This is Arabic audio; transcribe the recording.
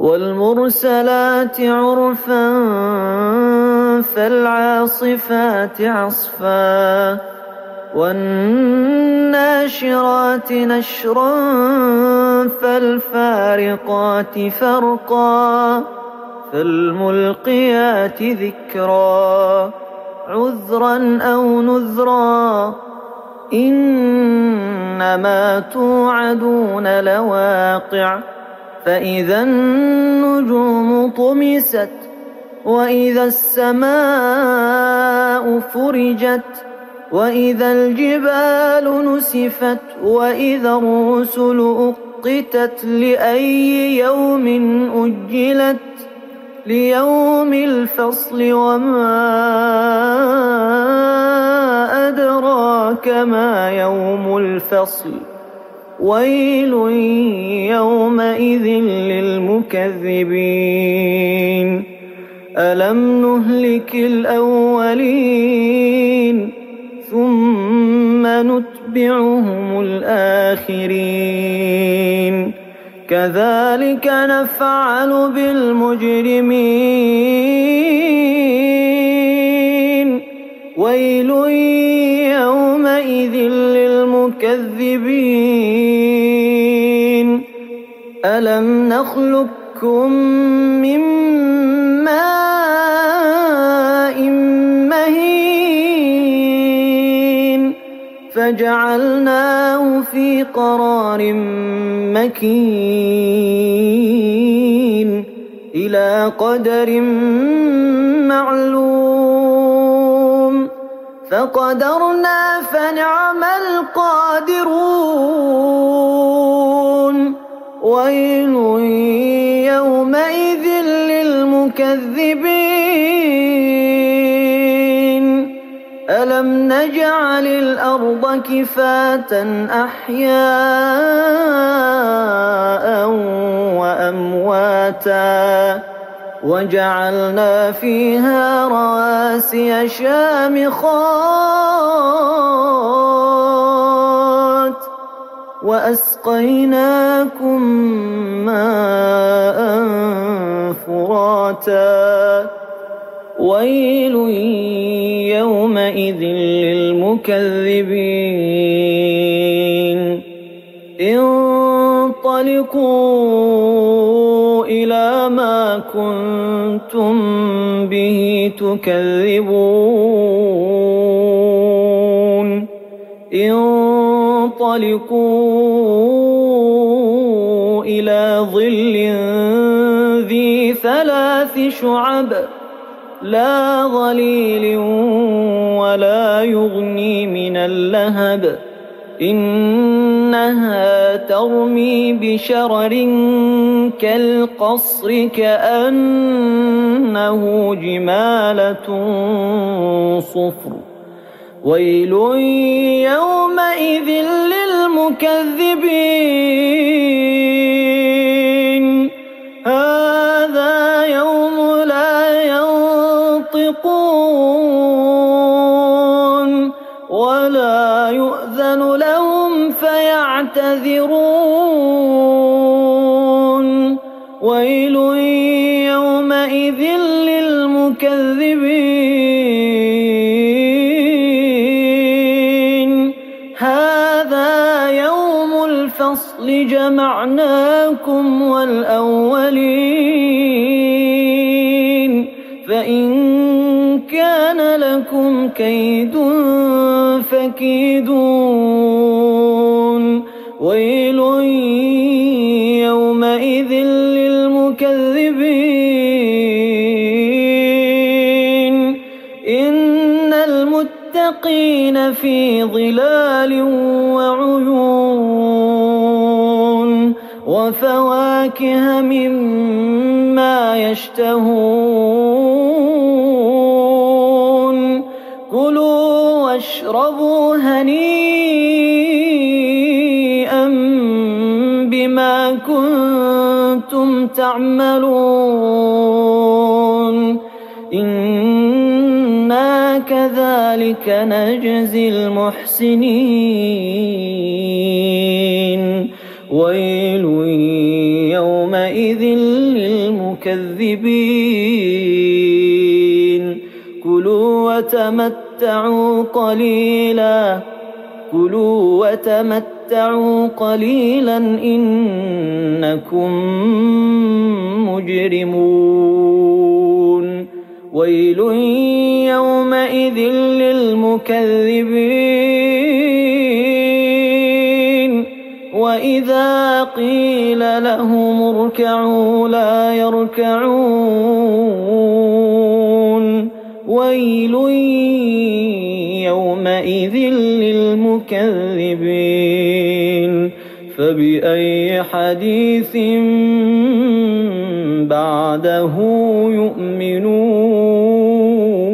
والمرسلات عرفا فالعاصفات عصفا والناشرات نشرا فالفارقات فرقا فالملقيات ذكرا عذرا أو نذرا إنما توعدون لواقع فإذا النجوم طمست وإذا السماء فرجت وإذا الجبال نسفت وإذا الرسل أقتت لأي يوم أجلت ليوم الفصل وما أدراك ما يوم الفصل ويل يومئذ للمكذبين ألم نهلك الأولين ثم نتبعهم الآخرين كذلك نفعل بالمجرمين ويل يومئذ للمكذبين ألم نخلقكم من ماء مهين فجعلناه في قرار مكين إلى قدر معلوم فقدرنا فنعم القادرون ويل يومئذ للمكذبين ألم نجعل الأرض كفاة أحياء وأمواتا وجعلنا فيها رواسي شامخات وأسقيناكم ماء فراتا ويل يومئذ للمكذبين انطلقوا إلى ما كنتم به تكذبون انطلقوا إلى ظل ذي 3 شعب لا ظليل ولا يغني من اللهب إنها ترمي بشرر كالقصر كأنه جمالة صفر ويل يومئذ للمكذبين هذا يوم لا ينطقون ولا يؤذن لهم فيعتذرون ويل يومئذ للمكذبين هذا يوم الفصل جمعناكم والأولين فإن كان لكم كيد فكيدون ويل يومئذ للمكذبين إن المتقين في ظلال وعيون وفواكه مما يشتهون كلوا واشربوا هنيئا بما كنتم تعملون إنا كذلك نجزي المحسنين ويل يومئذ للمكذبين كلوا وتمتعوا قليلا إنكم مجرمون ويل يومئذ للمكذبين وإذا قيل لهم اركعوا لا يركعون ويل يومئذ للمكذبين فبأي حديث بعده يؤمنون